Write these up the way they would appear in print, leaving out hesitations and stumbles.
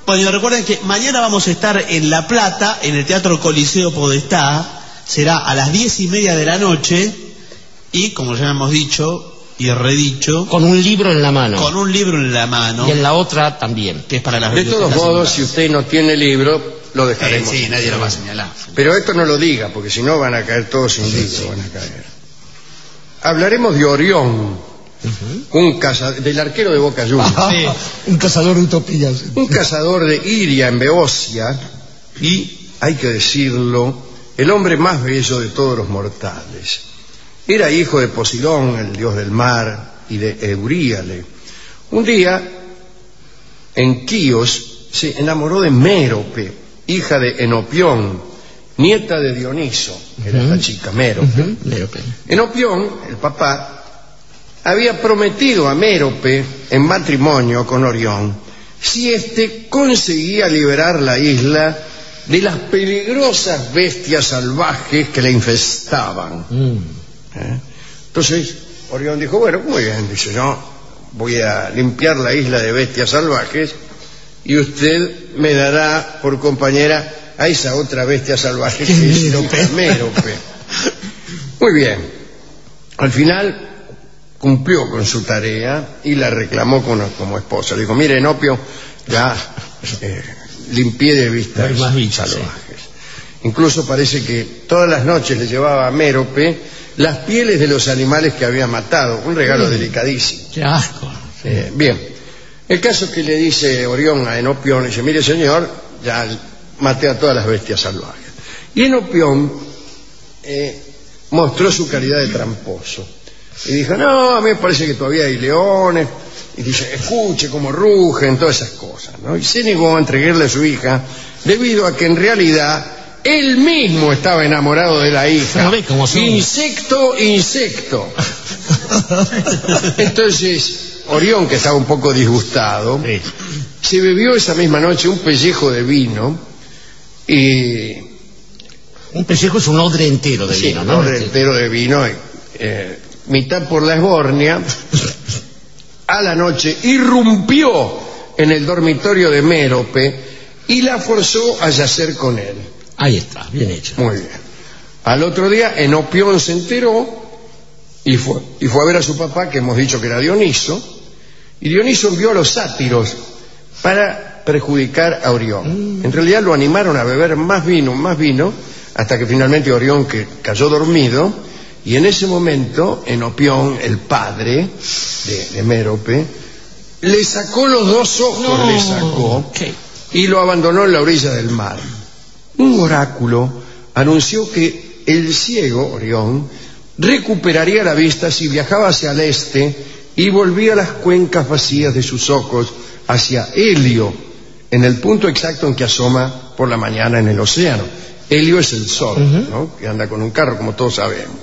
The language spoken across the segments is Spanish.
Bueno, recuerden que mañana vamos a estar en La Plata, en el Teatro Coliseo Podestá. Será a las 10:30 de la noche. Y, como ya hemos dicho y redicho, con un libro en la mano. Con un libro en la mano. Y en la otra también. Que es para las De todos modos, si usted no tiene libro, lo dejaremos. Sí, nadie lo va a señalar. Pero esto no lo diga, porque si no van a caer todos sin libro. Van a caer. Hablaremos de Orión, un cazador, del arquero de Boca Juniors. Un cazador de utopías. Un cazador de Iria en Beocia, y, hay que decirlo, el hombre más bello de todos los mortales. Era hijo de Posidón, el dios del mar, y de Euríale. Un día, en Quíos, se enamoró de Mérope, hija de Enopión, nieta de Dioniso, era esta chica, Mérope. Enopión, el papá, había prometido a Mérope en matrimonio con Orión si éste conseguía liberar la isla de las peligrosas bestias salvajes que la infestaban. Entonces Orión dijo, bueno, muy bien, dice, yo voy a limpiar la isla de bestias salvajes y usted me dará por compañera a esa otra bestia salvaje que es Mérope. Muy bien. Al final cumplió con su tarea y la reclamó como esposa. Le dijo, mire, Enopio, ya limpié de vistas salvajes. Incluso parece que todas las noches le llevaba a Mérope las pieles de los animales que había matado. Un regalo delicadísimo. ¡Qué asco! Bien. El caso es que le dice Orión a Enopión, dice, mire señor, ya maté a todas las bestias salvajes. Y Enopión mostró su calidad de tramposo. Y dijo, no, a mí me parece que todavía hay leones. Y dice, escuche cómo rugen, todas esas cosas, ¿no? Y se negó a entregarle a su hija, debido a que en realidad él mismo estaba enamorado de la hija. Insecto. Entonces, Orión, que estaba un poco disgustado, se bebió esa misma noche un pellejo de vino y... Un pellejo es un odre entero de vino, ¿no? Un odre entero de vino, mitad por la esbornia. A la noche irrumpió en el dormitorio de Mérope y la forzó a yacer con él. Ahí está, bien hecho. Muy bien. Al otro día, Enopión se enteró y fue a ver a su papá, que hemos dicho que era Dioniso, y Dioniso envió a los sátiros para perjudicar a Orión. En realidad lo animaron a beber más vino, hasta que finalmente Orión que cayó dormido, y en ese momento Enopión, el padre de Mérope, le sacó los dos ojos, y lo abandonó en la orilla del mar. Un oráculo anunció que el ciego, Orión, recuperaría la vista si viajaba hacia el este y volvía las cuencas vacías de sus ojos hacia Helio, en el punto exacto en que asoma por la mañana en el océano. Helio es el sol, ¿no? Que anda con un carro, como todos sabemos.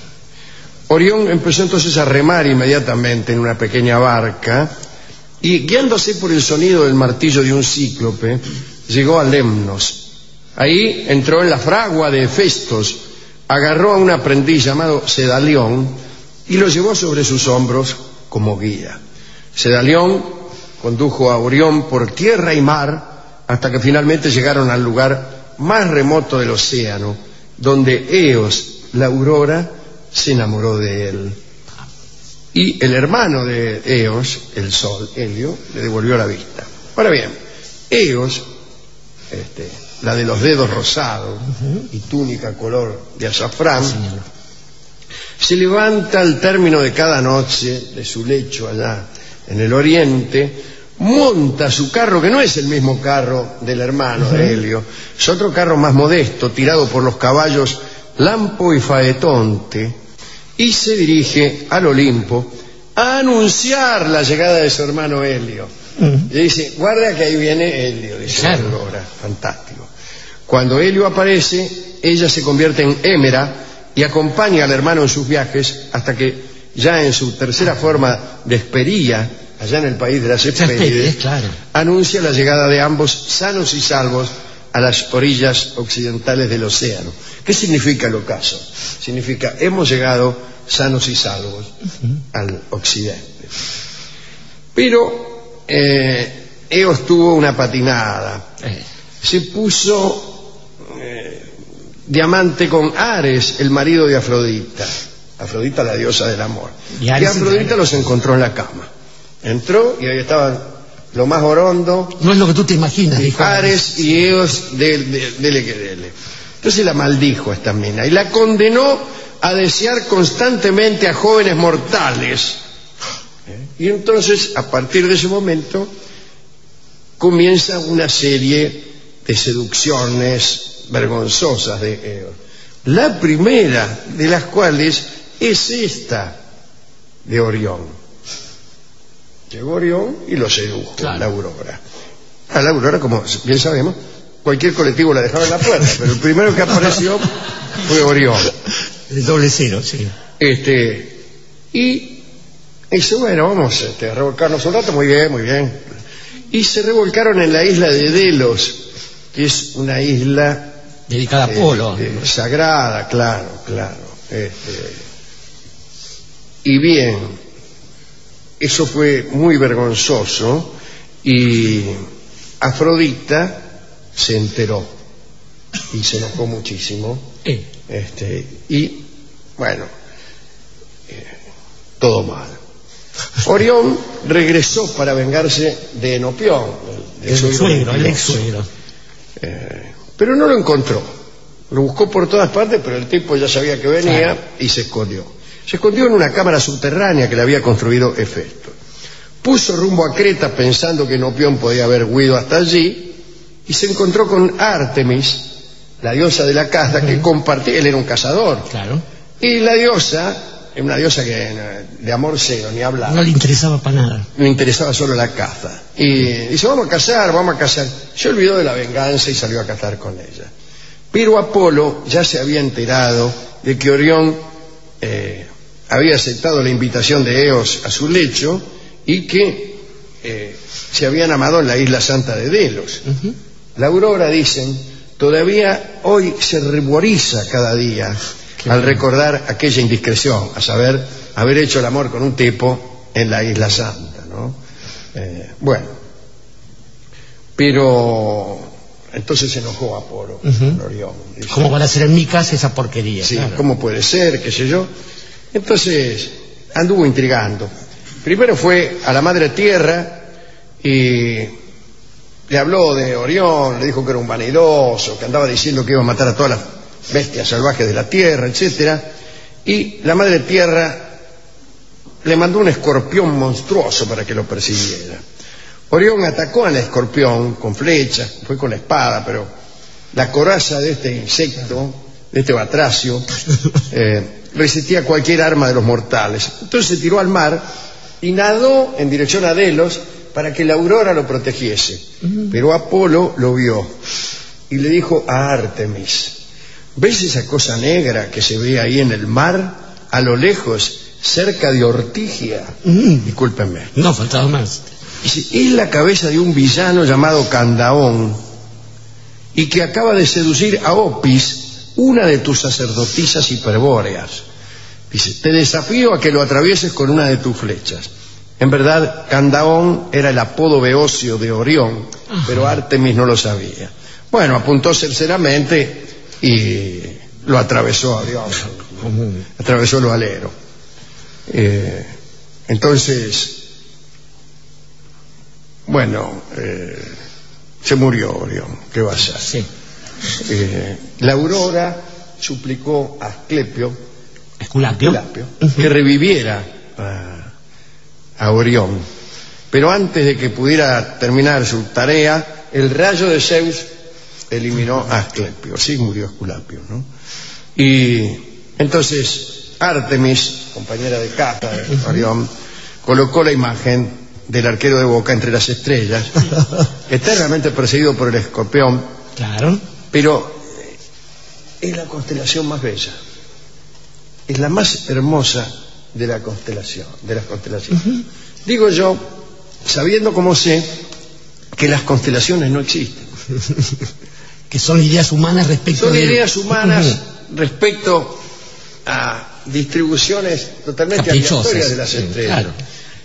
Orión empezó entonces a remar inmediatamente en una pequeña barca y, guiándose por el sonido del martillo de un cíclope, llegó a Lemnos. Ahí entró en la fragua de Hefestos, agarró a un aprendiz llamado Sedalión y lo llevó sobre sus hombros como guía. Sedalión condujo a Orión por tierra y mar hasta que finalmente llegaron al lugar más remoto del océano, donde Eos, la aurora, se enamoró de él. Y el hermano de Eos, el sol, Helio, le devolvió la vista. Ahora bien, Eos, la de los dedos rosados y túnica color de azafrán, se levanta al término de cada noche de su lecho allá en el oriente, monta su carro, que no es el mismo carro del hermano de Helio, es otro carro más modesto, tirado por los caballos Lampo y Faetonte, y se dirige al Olimpo a anunciar la llegada de su hermano Helio. Y dice, guarda que ahí viene Helio, dice la aurora. Fantástico. Cuando Helio aparece, ella se convierte en Hémera y acompaña al hermano en sus viajes hasta que ya en su tercera forma de Hespería, allá en el país de las Hespérides, anuncia la llegada de ambos sanos y salvos a las orillas occidentales del océano. ¿Qué significa el ocaso? Significa, hemos llegado sanos y salvos al occidente. Pero Eos tuvo una patinada. Se puso diamante con Ares, el marido de Afrodita. Afrodita, la diosa del amor. Y Afrodita los encontró en la cama. Entró y ahí estaban lo más orondo. No es lo que tú te imaginas, dijo Ares y Eos, dele que dele. Entonces la maldijo a esta mina y la condenó a desear constantemente a jóvenes mortales. Y entonces, a partir de ese momento, comienza una serie de seducciones vergonzosas de Eos. La primera de las cuales es esta de Orión. Llegó Orión y lo sedujo, claro. La Aurora. A la Aurora, como bien sabemos, cualquier colectivo la dejaba en la puerta, pero el primero que apareció fue Orión. El doble cero, sí. Y dice, bueno, vamos a revolcarnos un rato, muy bien, muy bien. Y se revolcaron en la isla de Delos, que es una isla dedicada a Apolo, sagrada, claro. Y bien, eso fue muy vergonzoso y Afrodita se enteró y se enojó muchísimo. Y bueno, todo mal. Orión regresó para vengarse de Enopión, el ex suegro. Pero no lo encontró. Lo buscó por todas partes, pero el tipo ya sabía que venía, claro. Y se escondió. Se escondió en una cámara subterránea que le había construido Hefesto. Puso rumbo a Creta pensando que Enopión podía haber huido hasta allí y se encontró con Artemis, la diosa de la caza, que compartía. Él era un cazador. Claro. Y la diosa, una diosa que de amor cero, ni hablaba. No le interesaba para nada. Le interesaba solo la caza. Y dice, vamos a cazar. Se olvidó de la venganza y salió a cazar con ella. Pero Apolo ya se había enterado de que Orión había aceptado la invitación de Eos a su lecho y que se habían amado en la isla santa de Delos. La Aurora, dicen, todavía hoy se ruboriza cada día al recordar aquella indiscreción, a saber, haber hecho el amor con un tipo en la isla santa, ¿no? Bueno, pero entonces se enojó Apolo con Orión. Dice, ¿cómo van a hacer en mi casa esa porquería? Sí, claro. ¿Cómo puede ser? ¿Qué sé yo? Entonces anduvo intrigando. Primero fue a la madre tierra y le habló de Orión, le dijo que era un vanidoso, que andaba diciendo que iba a matar a todas las bestias salvajes de la tierra, etcétera. Y la madre tierra le mandó un escorpión monstruoso para que lo persiguiera. Orión atacó al escorpión con flechas, fue con la espada, pero la coraza de este insecto, de este batracio, resistía cualquier arma de los mortales. Entonces se tiró al mar y nadó en dirección a Delos para que la Aurora lo protegiese. Pero Apolo lo vio y le dijo a Artemis, ¿ves esa cosa negra que se ve ahí en el mar, a lo lejos, cerca de Ortigia? Discúlpenme. No, faltaba más. Dice, es la cabeza de un villano llamado Candaón y que acaba de seducir a Opis, una de tus sacerdotisas hiperbóreas. Dice, te desafío a que lo atravieses con una de tus flechas. En verdad, Candaón era el apodo beocio de Orión, pero Artemis no lo sabía. Bueno, apuntó cerceramente y lo atravesó a Orión, atravesó lo alero. Entonces, bueno, se murió Orión, ¿qué va a hacer? Sí. La Aurora suplicó a Esculapio, que reviviera a Orión, pero antes de que pudiera terminar su tarea, el rayo de Zeus eliminó a Asclepio. Sí, murió Esculapio, ¿no? Y entonces Artemis, compañera de caza de Orión, colocó la imagen del arquero de Boca entre las estrellas, eternamente perseguido por el escorpión. Claro. Pero es la constelación más bella, es la más hermosa de la constelación, de las constelaciones. Digo yo, sabiendo como sé que las constelaciones no existen. Que son ideas humanas respecto Son ideas humanas respecto a distribuciones totalmente aleatorias de las estrellas. Claro.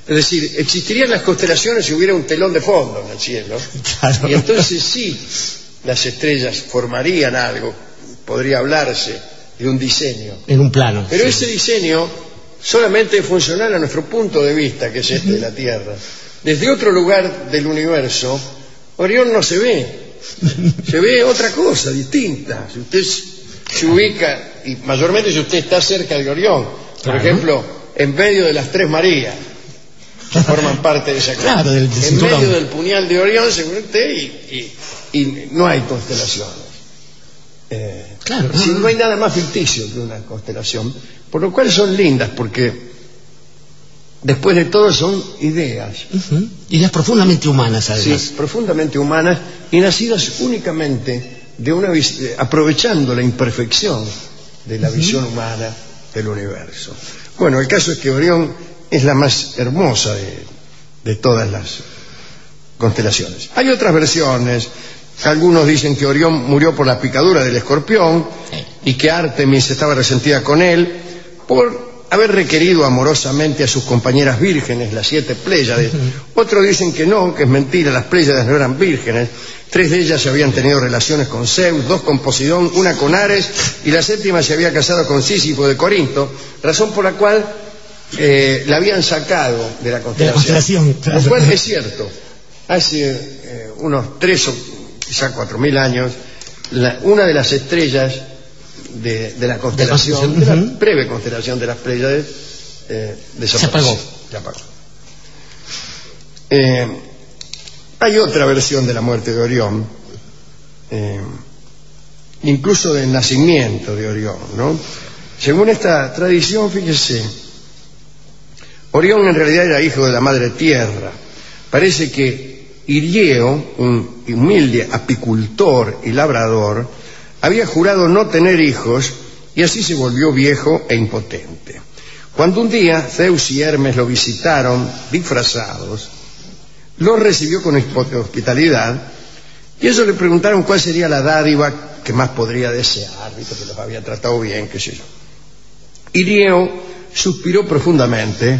Es decir, existirían las constelaciones si hubiera un telón de fondo en el cielo. Claro. Y entonces sí, las estrellas formarían algo. Podría hablarse de un diseño. En un plano. Pero sí. ese diseño solamente es funcional a nuestro punto de vista, que es este de la Tierra. Desde otro lugar del universo, Orión no se ve. Se ve otra cosa, distinta. Si usted se ubica, y mayormente si usted está cerca de Orión, por Claro. ejemplo, en medio de las Tres Marías, que forman parte de esa Claro, del en cinturón. medio del puñal de Orión, según usted, y no hay constelaciones. Claro. Si no hay nada más ficticio que una constelación, por lo cual son lindas, porque después de todo son ideas, Ujú. Ideas profundamente humanas, además. sí, profundamente humanas y nacidas únicamente de aprovechando la imperfección de la visión humana del universo. Bueno, el caso es que Orión es la más hermosa de todas las constelaciones. Hay otras versiones. Algunos dicen que Orión murió por la picadura del escorpión y que Ártemis estaba resentida con él por haber requerido amorosamente a sus compañeras vírgenes, las 7 Pléyades. Otros dicen que no, que es mentira, las Pléyades no eran vírgenes. 3 de ellas habían tenido relaciones con Zeus, 2 con Poseidón, 1 con Ares, y la 7ª se había casado con Sísifo de Corinto, razón por la cual la habían sacado de la constelación. Claro. Lo cual es cierto. Hace unos 3 o quizá 4.000 años, una de las estrellas de la constelación, de la breve constelación de las Pléyades, desapareció. Se apagó. Hay otra versión de la muerte de Orión, incluso del nacimiento de Orión, ¿no? Según esta tradición, fíjese, Orión en realidad era hijo de la madre tierra. Parece que Irieo, un humilde apicultor y labrador, había jurado no tener hijos y así se volvió viejo e impotente. Cuando un día Zeus y Hermes lo visitaron disfrazados, los recibió con hospitalidad y ellos le preguntaron cuál sería la dádiva que más podría desear, visto que los había tratado bien, qué sé yo. Irieo suspiró profundamente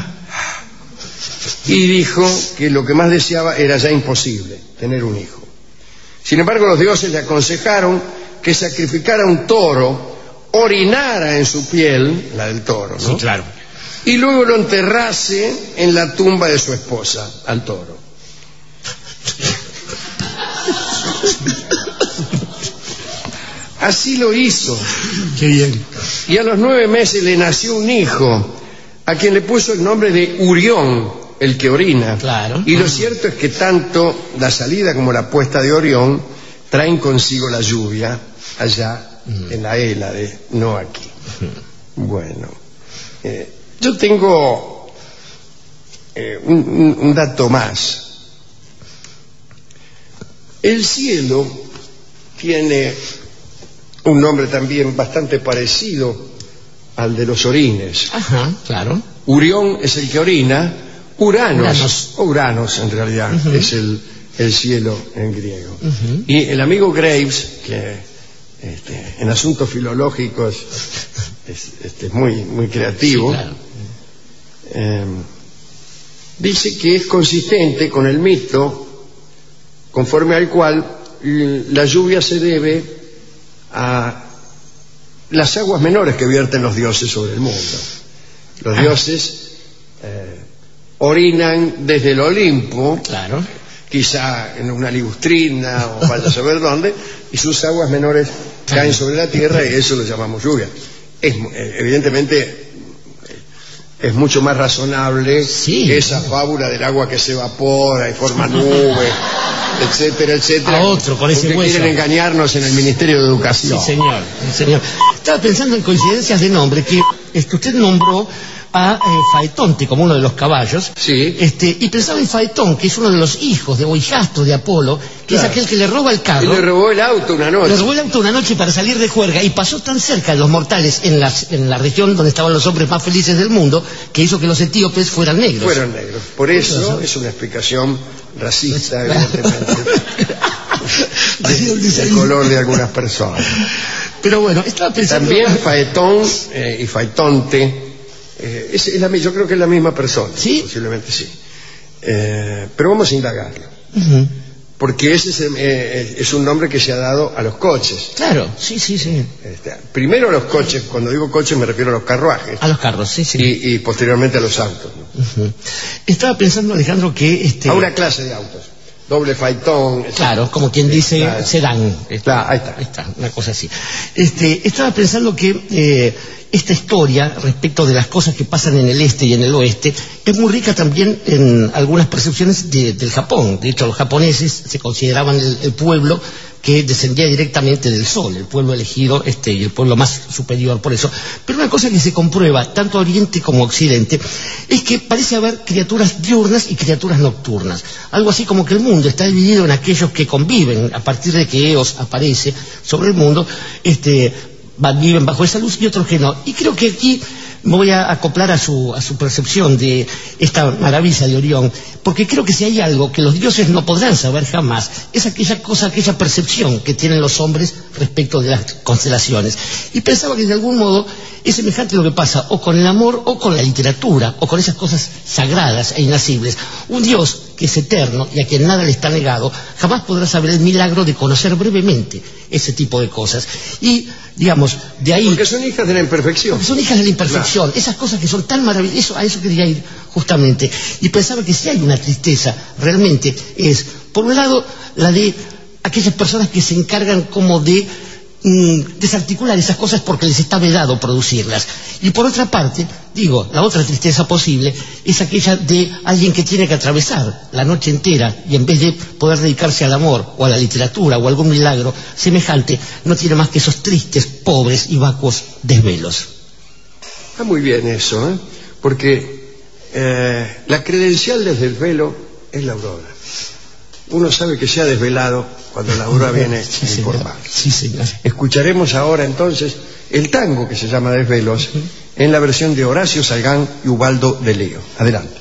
y dijo que lo que más deseaba era ya imposible, tener un hijo. Sin embargo, los dioses le aconsejaron que sacrificara un toro, orinara en su piel, la del toro, ¿no? Sí, claro. Y luego lo enterrase en la tumba de su esposa, al toro. Así lo hizo. Qué bien. Y a los 9 meses le nació un hijo, a quien le puso el nombre de Urión, el que orina. Claro. Y lo cierto es que tanto la salida como la puesta de Orión traen consigo la lluvia allá en la Hélade, no aquí. Bueno, yo tengo un dato más. El cielo tiene un nombre también bastante parecido al de los orines. Ajá, claro. Urión es el que orina, Uranos. o Uranos en realidad, es el cielo en griego. Y el amigo Graves, que en asuntos filológicos es muy creativo, Sí, claro. dice que es consistente con el mito conforme al cual la lluvia se debe a las aguas menores que vierten los dioses sobre el mundo. Los dioses orinan desde el Olimpo, Claro. quizá en una ligustrina o vaya a saber dónde, y sus aguas menores caen sobre la tierra y eso lo llamamos lluvia. Evidentemente es mucho más razonable Sí. esa fábula del agua que se evapora y forma nubes, etcétera, etcétera. A otro, con ese porque hueso. quieren engañarnos en el Ministerio de Educación. Sí, señor. Sí, señor. Estaba pensando en coincidencias de nombre, que usted nombró a Faetonte como uno de los caballos. Sí. Y pensaba en Faetón, que es uno de los hijos o hijastros de Apolo, que Claro. es aquel que le roba el Y carro. le robó el auto una noche. Le robó el auto una noche para salir de juerga y pasó tan cerca de los mortales en la región donde estaban los hombres más felices del mundo que hizo que los etíopes fueran negros. Fueron negros. Por eso es una explicación racista, evidentemente, del color de algunas personas. Pero bueno, estaba pensando... También Faetón y Faetonte yo creo que es la misma persona. ¿Sí? Posiblemente sí. Pero vamos a indagarlo. Ujú. Porque ese es un nombre que se ha dado a los coches. Claro, sí. Primero a los coches, cuando digo coches me refiero a los carruajes. A los carros, sí. Y posteriormente a los autos, ¿no? Ujú. Estaba pensando, Alejandro, que... A una clase de autos. Doble faitón. Claro, como quien dice, claro. sedán. Claro, ahí está. Una cosa así. Estaba pensando que esta historia respecto de las cosas que pasan en el este y en el oeste es muy rica también en algunas percepciones del Japón. De hecho, los japoneses se consideraban el pueblo que descendía directamente del sol, el pueblo elegido y el pueblo más superior por eso. Pero una cosa que se comprueba tanto a Oriente como a Occidente es que parece haber criaturas diurnas y criaturas nocturnas. Algo así como que el mundo está dividido en aquellos que conviven a partir de que Eos aparece sobre el mundo, viven bajo esa luz, y otros que no. Y creo que aquí me voy a acoplar a su percepción de esta maravilla de Orión, porque creo que si hay algo que los dioses no podrán saber jamás, es aquella percepción que tienen los hombres respecto de las constelaciones. Y pensaba que de algún modo es semejante a lo que pasa o con el amor o con la literatura o con esas cosas sagradas e inacibles. Un dios que es eterno y a quien nada le está negado jamás podrá saber el milagro de conocer brevemente ese tipo de cosas. Y digamos, de ahí... Porque son hijas de la imperfección. Porque son hijas de la imperfección. Claro. Esas cosas que son tan maravillosas, a eso quería ir justamente. Y pensaba que si hay una tristeza, realmente es, por un lado, la de aquellas personas que se encargan como de desarticular esas cosas porque les está vedado producirlas. Y por otra parte, la otra tristeza posible es aquella de alguien que tiene que atravesar la noche entera y en vez de poder dedicarse al amor o a la literatura o a algún milagro semejante, no tiene más que esos tristes, pobres y vacuos desvelos. Está muy bien eso, porque la credencial del desvelo es la aurora. Uno sabe que se ha desvelado cuando la aurora viene a informar. Sí, señor. Escucharemos ahora entonces el tango que se llama Desvelos en la versión de Horacio Salgán y Ubaldo de Leo. Adelante.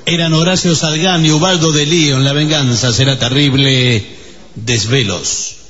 Eran Horacio Salgán y Ubaldo de Lío. En La venganza será terrible. Desvelos.